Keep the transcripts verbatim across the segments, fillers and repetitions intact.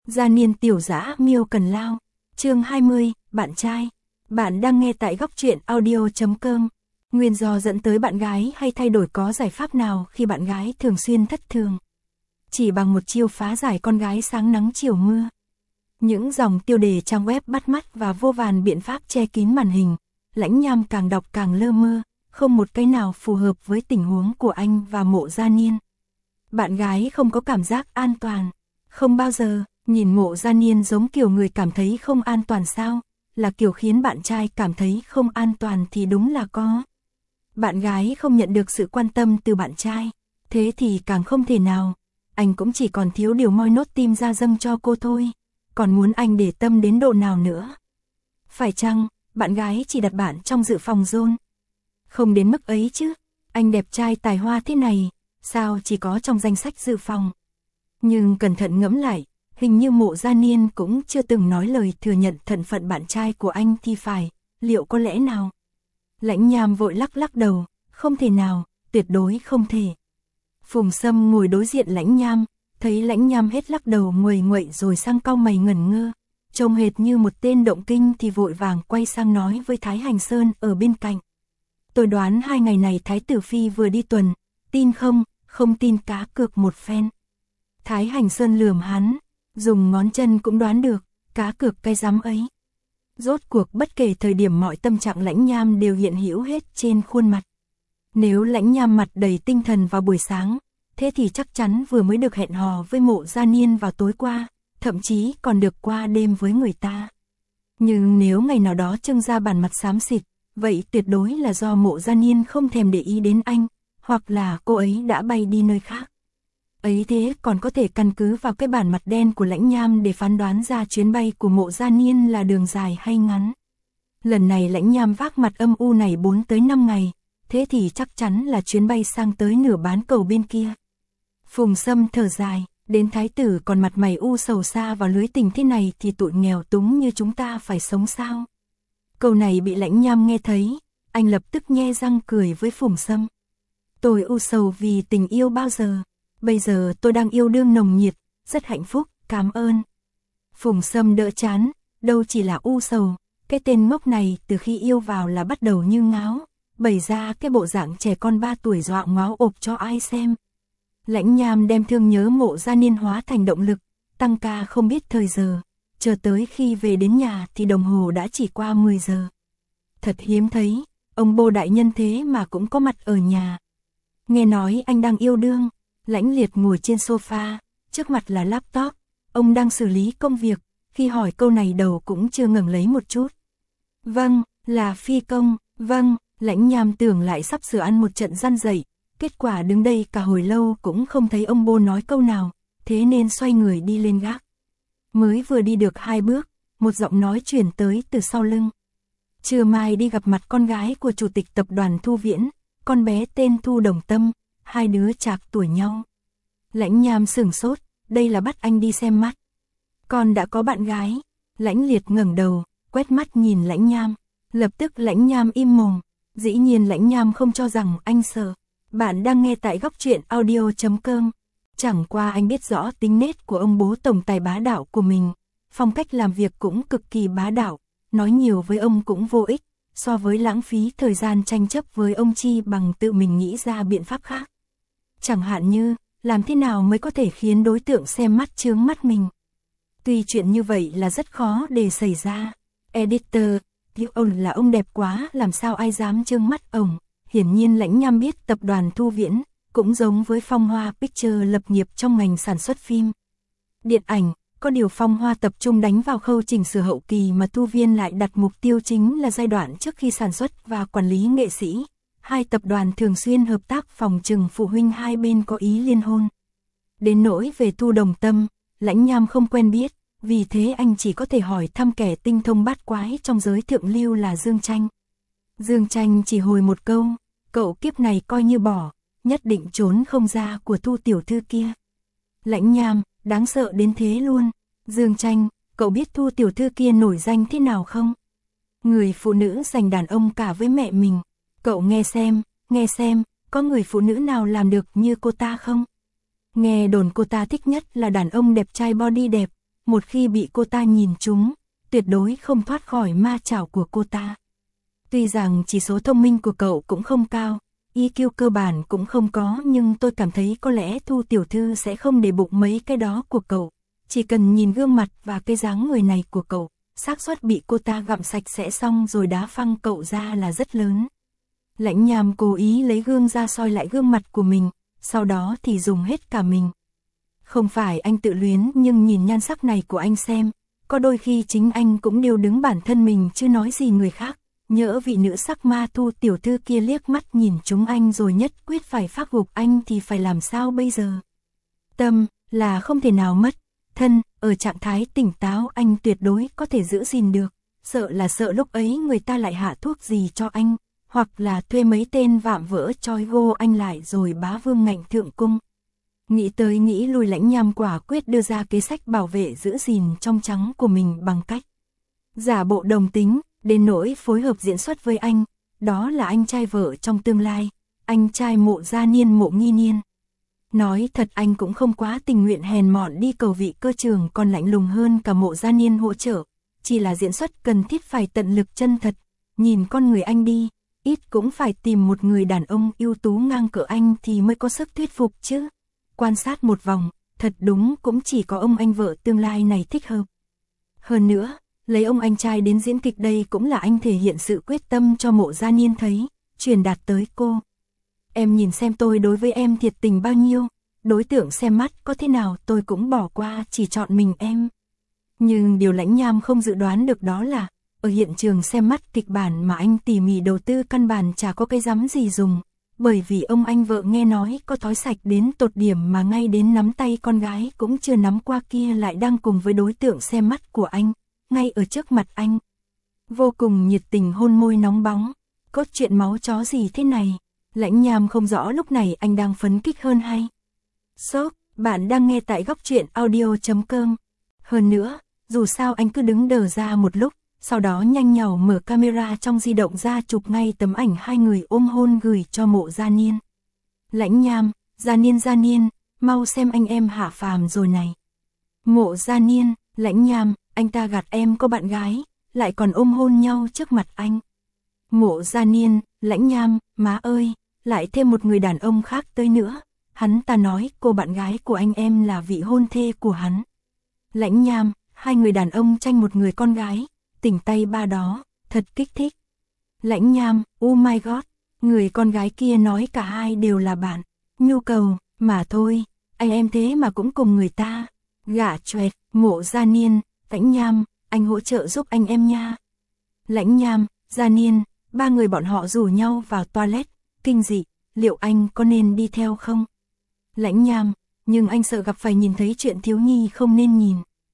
Gia niên tiểu dã miêu cần lao. Chương hai mươi, bạn trai. Bạn đang nghe tại góc truyện audio chấm com. Nguyên do dẫn tới bạn gái hay thay đổi có giải pháp nào khi bạn gái thường xuyên thất thường? Chỉ bằng một chiêu phá giải con gái sáng nắng chiều mưa. Những dòng tiêu đề trang web bắt mắt và vô vàn biện pháp che kín màn hình. Lãnh Nham càng đọc càng lơ mơ, không một cái nào phù hợp với tình huống của anh và Mộ Gia Niên. Bạn gái không có cảm giác an toàn. Không bao giờ. Nhìn Mộ Gia Niên giống kiểu người cảm thấy không an toàn sao? Là kiểu khiến bạn trai cảm thấy không an toàn thì đúng là có. Bạn gái không nhận được sự quan tâm từ bạn trai. Thế thì càng không thể nào. Anh cũng chỉ còn thiếu điều moi nốt tim ra dâng cho cô thôi. Còn muốn anh để tâm đến độ nào nữa? Phải chăng, bạn gái chỉ đặt bạn trong dự phòng zone? Không đến mức ấy chứ. Anh đẹp trai tài hoa thế này, sao chỉ có trong danh sách dự phòng? Nhưng cẩn thận ngẫm lại, hình như Mộ Gia Niên cũng chưa từng nói lời thừa nhận thân phận bạn trai của anh thì phải, liệu có lẽ nào? Lãnh Nham vội lắc lắc đầu, không thể nào, tuyệt đối không thể. Phùng Sâm ngồi đối diện Lãnh Nham, thấy Lãnh Nham hết lắc đầu nguầy nguậy rồi sang cau mày ngẩn ngơ, trông hệt như một tên động kinh thì vội vàng quay sang nói với Thái Hành Sơn ở bên cạnh. Tôi đoán hai ngày này Thái Tử Phi vừa đi tuần, tin không, không tin cá cược một phen. Thái Hành Sơn lườm hắn, dùng ngón chân cũng đoán được, cá cược cái rắm ấy. Rốt cuộc bất kể thời điểm mọi tâm trạng Lãnh Nham đều hiện hữu hết trên khuôn mặt. Nếu Lãnh Nham mặt đầy tinh thần vào buổi sáng, thế thì chắc chắn vừa mới được hẹn hò với Mộ Gia Niên vào tối qua, thậm chí còn được qua đêm với người ta. Nhưng nếu ngày nào đó trưng ra bản mặt xám xịt, vậy tuyệt đối là do Mộ Gia Niên không thèm để ý đến anh, hoặc là cô ấy đã bay đi nơi khác. Ấy thế còn có thể căn cứ vào cái bản mặt đen của Lãnh Nham để phán đoán ra chuyến bay của Mộ Gia Niên là đường dài hay ngắn. Lần này Lãnh Nham vác mặt âm u này bốn tới năm ngày, thế thì chắc chắn là chuyến bay sang tới nửa bán cầu bên kia. Phùng Sâm thở dài, đến thái tử còn mặt mày u sầu xa vào lưới tình thế này thì tụi nghèo túng như chúng ta phải sống sao? Câu này bị Lãnh Nham nghe thấy, anh lập tức nhe răng cười với Phùng Sâm. Tôi u sầu vì tình yêu bao giờ? Bây giờ tôi đang yêu đương nồng nhiệt, rất hạnh phúc, cảm ơn. Phùng Sâm đỡ chán, đâu chỉ là u sầu, cái tên ngốc này từ khi yêu vào là bắt đầu như ngáo, bày ra cái bộ dạng trẻ con ba tuổi dọa ngáo ộp cho ai xem. Lãnh Nham đem thương nhớ Mộ Gia Niên hóa thành động lực, tăng ca không biết thời giờ, chờ tới khi về đến nhà thì đồng hồ đã chỉ qua mười giờ. Thật hiếm thấy, ông Bô đại nhân thế mà cũng có mặt ở nhà. Nghe nói anh đang yêu đương. Lãnh Liệt ngồi trên sofa, trước mặt là laptop, ông đang xử lý công việc, khi hỏi câu này đầu cũng chưa ngẩng lấy một chút. Vâng, là phi công, vâng, Lãnh Nham tưởng lại sắp sửa ăn một trận răn dậy, kết quả đứng đây cả hồi lâu cũng không thấy ông Bô nói câu nào, thế nên xoay người đi lên gác. Mới vừa đi được hai bước, một giọng nói truyền tới từ sau lưng. Trưa mai đi gặp mặt con gái của chủ tịch tập đoàn Thu Viễn, con bé tên Thu Đồng Tâm. Hai đứa chạc tuổi nhau. Lãnh Nham sửng sốt, đây là bắt anh đi xem mắt. Con đã có bạn gái. Lãnh Liệt ngẩng đầu, quét mắt nhìn Lãnh Nham. Lập tức Lãnh Nham im mồm. Dĩ nhiên Lãnh Nham không cho rằng anh sợ. Bạn đang nghe tại góc truyện audio chấm com. Chẳng qua anh biết rõ tính nết của ông bố tổng tài bá đạo của mình. Phong cách làm việc cũng cực kỳ bá đạo. Nói nhiều với ông cũng vô ích. So với lãng phí thời gian tranh chấp với ông chi bằng tự mình nghĩ ra biện pháp khác. Chẳng hạn như, làm thế nào mới có thể khiến đối tượng xem mắt chướng mắt mình. Tuy chuyện như vậy là rất khó để xảy ra. Editor, tiếc ông là ông đẹp quá, làm sao ai dám chướng mắt ông. Hiển nhiên Lãnh Nham biết tập đoàn Thu Viễn, cũng giống với Phong Hoa Picture lập nghiệp trong ngành sản xuất phim. Điện ảnh, có điều Phong Hoa tập trung đánh vào khâu chỉnh sửa hậu kỳ mà Thu Viên lại đặt mục tiêu chính là giai đoạn trước khi sản xuất và quản lý nghệ sĩ. Hai tập đoàn thường xuyên hợp tác phòng trừng phụ huynh hai bên có ý liên hôn. Đến nỗi về Thu Đồng Tâm, Lãnh Nham không quen biết, vì thế anh chỉ có thể hỏi thăm kẻ tinh thông bát quái trong giới thượng lưu là Dương Tranh. Dương Tranh chỉ hồi một câu, cậu kiếp này coi như bỏ, nhất định trốn không ra của Thu tiểu thư kia. Lãnh Nham, đáng sợ đến thế luôn. Dương Tranh, cậu biết Thu tiểu thư kia nổi danh thế nào không? Người phụ nữ giành đàn ông cả với mẹ mình. Cậu nghe xem, nghe xem, có người phụ nữ nào làm được như cô ta không? Nghe đồn cô ta thích nhất là đàn ông đẹp trai body đẹp, một khi bị cô ta nhìn trúng, tuyệt đối không thoát khỏi ma chảo của cô ta. Tuy rằng chỉ số thông minh của cậu cũng không cao, i kiu cơ bản cũng không có, nhưng tôi cảm thấy có lẽ Thu tiểu thư sẽ không để bụng mấy cái đó của cậu. Chỉ cần nhìn gương mặt và cái dáng người này của cậu, xác suất bị cô ta gặm sạch sẽ xong rồi đá phăng cậu ra là rất lớn. Lãnh Nham cố ý lấy gương ra soi lại gương mặt của mình, sau đó thì dùng hết cả mình. Không phải anh tự luyến, nhưng nhìn nhan sắc này của anh xem, có đôi khi chính anh cũng điêu đứng bản thân mình chứ nói gì người khác. Nhỡ vị nữ sắc ma Thu tiểu thư kia liếc mắt nhìn chúng anh rồi nhất quyết phải phác gục anh thì phải làm sao bây giờ? Tâm là không thể nào mất, thân ở trạng thái tỉnh táo anh tuyệt đối có thể giữ gìn được, sợ là sợ lúc ấy người ta lại hạ thuốc gì cho anh, hoặc là thuê mấy tên vạm vỡ trói gô anh lại rồi bá vương ngạnh thượng cung. Nghĩ tới nghĩ lui, Lãnh Nham quả quyết đưa ra kế sách bảo vệ giữ gìn trong trắng của mình bằng cách giả bộ đồng tính, đến nỗi phối hợp diễn xuất với anh, đó là anh trai vợ trong tương lai, anh trai Mộ Gia Niên Mộ Nghi Niên. Nói thật anh cũng không quá tình nguyện hèn mọn đi cầu vị cơ trường còn lạnh lùng hơn cả Mộ Gia Niên hỗ trợ, chỉ là diễn xuất cần thiết phải tận lực chân thật, nhìn con người anh đi, ít cũng phải tìm một người đàn ông ưu tú ngang cỡ anh thì mới có sức thuyết phục chứ. Quan sát một vòng, thật đúng cũng chỉ có ông anh vợ tương lai này thích hợp. Hơn nữa, lấy ông anh trai đến diễn kịch đây cũng là anh thể hiện sự quyết tâm cho Mộ Gia Niên thấy, truyền đạt tới cô. Em nhìn xem tôi đối với em thiệt tình bao nhiêu, đối tượng xem mắt có thế nào tôi cũng bỏ qua, chỉ chọn mình em. Nhưng điều Lãnh Nham không dự đoán được đó là, ở hiện trường xem mắt kịch bản mà anh tỉ mỉ đầu tư căn bản chả có cái rắm gì dùng, bởi vì ông anh vợ nghe nói có thói sạch đến tột điểm mà ngay đến nắm tay con gái cũng chưa nắm qua kia lại đang cùng với đối tượng xem mắt của anh, ngay ở trước mặt anh. Vô cùng nhiệt tình hôn môi nóng bóng, cốt truyện máu chó gì thế này, Lãnh Nham không rõ lúc này anh đang phấn kích hơn hay sốc. Bạn đang nghe tại góc truyện audio chấm com. Hơn nữa, dù sao anh cứ đứng đờ ra một lúc, sau đó nhanh nhảu mở camera trong di động ra chụp ngay tấm ảnh hai người ôm hôn gửi cho Mộ Gia Niên. Lãnh Nham, Gia Niên Gia Niên, mau xem anh em hạ phàm rồi này. Mộ Gia Niên, Lãnh Nham, anh ta gạt em có bạn gái, lại còn ôm hôn nhau trước mặt anh. Mộ Gia Niên, Lãnh Nham, má ơi, lại thêm một người đàn ông khác tới nữa. Hắn ta nói cô bạn gái của anh em là vị hôn thê của hắn. Lãnh Nham, hai người đàn ông tranh một người con gái, tỉnh tay ba đó, thật kích thích. Lãnh Nham, oh my god, người con gái kia nói cả hai đều là bạn, nhu cầu, mà thôi, anh em thế mà cũng cùng người ta. Gả choẹt, Mộ Gia Niên, Lãnh Nham, anh hỗ trợ giúp anh em nha. Lãnh Nham, Gia Niên, ba người bọn họ rủ nhau vào toilet, kinh dị, liệu anh có nên đi theo không? Lãnh Nham, nhưng anh sợ gặp phải nhìn thấy chuyện thiếu nhi không nên nhìn.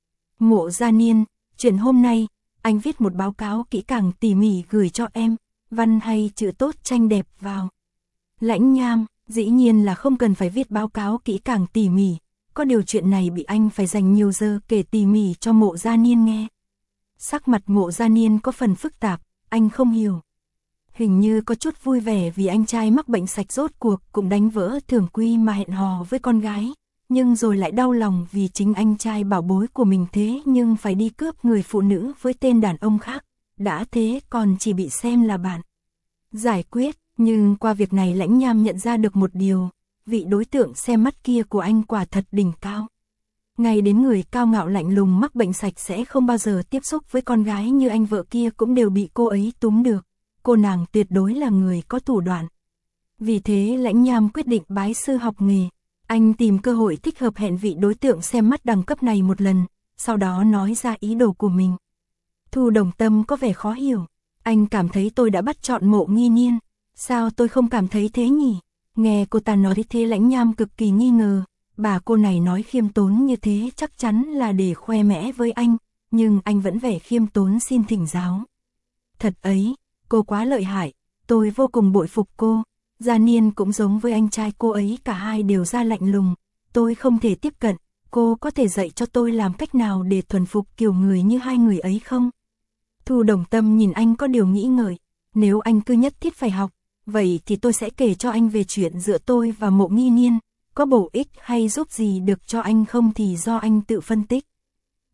Mộ Gia Niên, chuyện hôm nay, anh viết một báo cáo kỹ càng tỉ mỉ gửi cho em, văn hay chữ tốt tranh đẹp vào. Lãnh Nham, dĩ nhiên là không cần phải viết báo cáo kỹ càng tỉ mỉ, có điều chuyện này bị anh phải dành nhiều giờ kể tỉ mỉ cho Mộ Gia Niên nghe. Sắc mặt Mộ Gia Niên có phần phức tạp, anh không hiểu. Hình như có chút vui vẻ vì anh trai mắc bệnh sạch rốt cuộc cũng đánh vỡ thường quy mà hẹn hò với con gái, nhưng rồi lại đau lòng vì chính anh trai bảo bối của mình thế nhưng phải đi cướp người phụ nữ với tên đàn ông khác, đã thế còn chỉ bị xem là bạn. Giải quyết, nhưng qua việc này Lãnh Nham nhận ra được một điều, vị đối tượng xem mắt kia của anh quả thật đỉnh cao. Ngay đến người cao ngạo lạnh lùng mắc bệnh sạch sẽ không bao giờ tiếp xúc với con gái như anh vợ kia cũng đều bị cô ấy túm được. Cô nàng tuyệt đối là người có thủ đoạn. Vì thế Lãnh Nham quyết định bái sư học nghề. Anh tìm cơ hội thích hợp hẹn vị đối tượng xem mắt đẳng cấp này một lần, sau đó nói ra ý đồ của mình. Thu Đồng Tâm có vẻ khó hiểu. Anh cảm thấy tôi đã bắt chọn Mộ Nghi Niên. Sao tôi không cảm thấy thế nhỉ? Nghe cô ta nói thế Lãnh Nham cực kỳ nghi ngờ. Bà cô này nói khiêm tốn như thế chắc chắn là để khoe mẽ với anh, nhưng anh vẫn vẻ khiêm tốn xin thỉnh giáo. Thật ấy, cô quá lợi hại, tôi vô cùng bội phục cô. Gia Niên cũng giống với anh trai cô ấy, cả hai đều ra lạnh lùng, tôi không thể tiếp cận, cô có thể dạy cho tôi làm cách nào để thuần phục kiểu người như hai người ấy không? Thu Đồng Tâm nhìn anh có điều nghĩ ngợi, nếu anh cứ nhất thiết phải học, vậy thì tôi sẽ kể cho anh về chuyện giữa tôi và Mộ Nghi Niên, có bổ ích hay giúp gì được cho anh không thì do anh tự phân tích.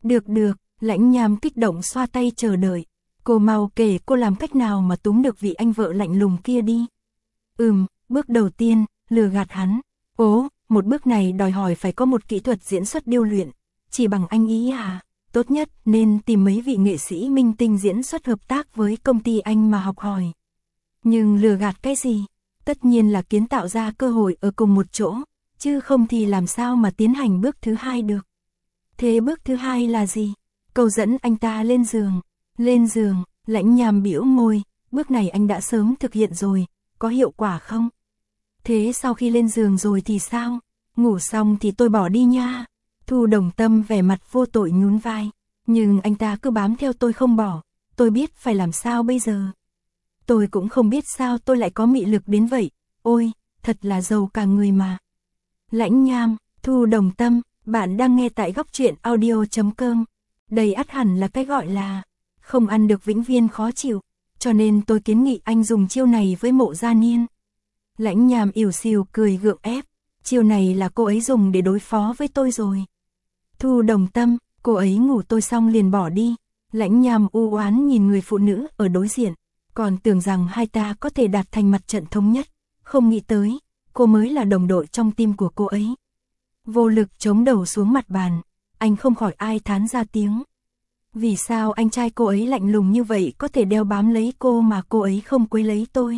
Được được, Lãnh Nham kích động xoa tay chờ đợi. Cô mau kể cô làm cách nào mà túm được vị anh vợ lạnh lùng kia đi. Ừm, bước đầu tiên, lừa gạt hắn. Ố, một bước này đòi hỏi phải có một kỹ thuật diễn xuất điêu luyện. Chỉ bằng anh ý à? Tốt nhất nên tìm mấy vị nghệ sĩ minh tinh diễn xuất hợp tác với công ty anh mà học hỏi. Nhưng lừa gạt cái gì? Tất nhiên là kiến tạo ra cơ hội ở cùng một chỗ, chứ không thì làm sao mà tiến hành bước thứ hai được. Thế bước thứ hai là gì? Cầu dẫn anh ta lên giường. Lên giường, Lãnh Nham bĩu môi, bước này anh đã sớm thực hiện rồi, có hiệu quả không? Thế sau khi lên giường rồi thì sao? Ngủ xong thì tôi bỏ đi nha. Thu Đồng Tâm vẻ mặt vô tội nhún vai, nhưng anh ta cứ bám theo tôi không bỏ, tôi biết phải làm sao bây giờ. Tôi cũng không biết sao tôi lại có mị lực đến vậy, ôi, thật là giàu cả người mà. Lãnh Nham, Thu Đồng Tâm, bạn đang nghe tại góc truyện audio chấm com. Đây ắt hẳn là cái gọi là không ăn được vĩnh viên khó chịu, cho nên tôi kiến nghị anh dùng chiêu này với Mộ Gia Niên. Lãnh Nham ỉu xìu cười gượng ép, chiêu này là cô ấy dùng để đối phó với tôi rồi. Thu Đồng Tâm, cô ấy ngủ tôi xong liền bỏ đi. Lãnh Nham u oán nhìn người phụ nữ ở đối diện, còn tưởng rằng hai ta có thể đạt thành mặt trận thống nhất, không nghĩ tới, cô mới là đồng đội trong tim của cô ấy. Vô lực chống đầu xuống mặt bàn, anh không khỏi ai thán ra tiếng. Vì sao anh trai cô ấy lạnh lùng như vậy có thể đeo bám lấy cô mà cô ấy không quấy lấy tôi?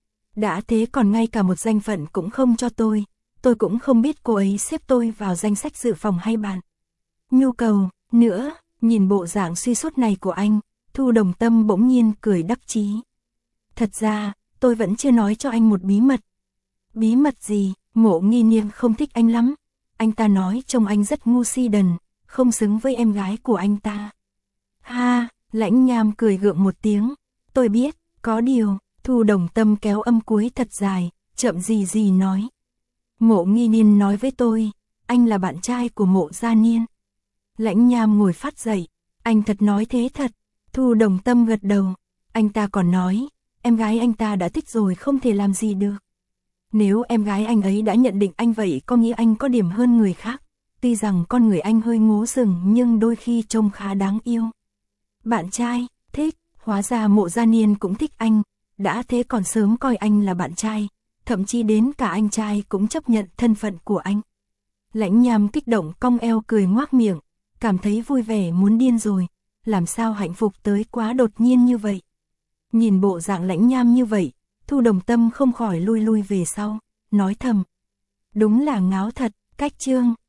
Đã thế còn ngay cả một danh phận cũng không cho tôi, tôi cũng không biết cô ấy xếp tôi vào danh sách dự phòng hay bạn. Nhu cầu, nữa, nhìn bộ dạng suy sút này của anh, Thu Đồng Tâm bỗng nhiên cười đắc chí. Thật ra, tôi vẫn chưa nói cho anh một bí mật. Bí mật gì? Mộ Nghi Niên không thích anh lắm. Anh ta nói trông anh rất ngu si đần, không xứng với em gái của anh ta. Ha, Lãnh Nham cười gượng một tiếng. Tôi biết, có điều, Thu Đồng Tâm kéo âm cuối thật dài, chậm gì gì nói. Mộ Nghi Niên nói với tôi, anh là bạn trai của Mộ Gia Niên. Lãnh Nham ngồi phát dậy, anh thật nói thế thật. Thu Đồng Tâm gật đầu, anh ta còn nói, em gái anh ta đã thích rồi không thể làm gì được. Nếu em gái anh ấy đã nhận định anh vậy có nghĩa anh có điểm hơn người khác. Tuy rằng con người anh hơi ngố rừng nhưng đôi khi trông khá đáng yêu. Bạn trai, thích, hóa ra Mộ Gia Niên cũng thích anh, đã thế còn sớm coi anh là bạn trai, thậm chí đến cả anh trai cũng chấp nhận thân phận của anh. Lãnh Nham kích động cong eo cười ngoác miệng, cảm thấy vui vẻ muốn điên rồi, làm sao hạnh phúc tới quá đột nhiên như vậy. Nhìn bộ dạng Lãnh Nham như vậy, Thu Đồng Tâm không khỏi lui lui về sau, nói thầm. Đúng là ngáo thật, cách chương.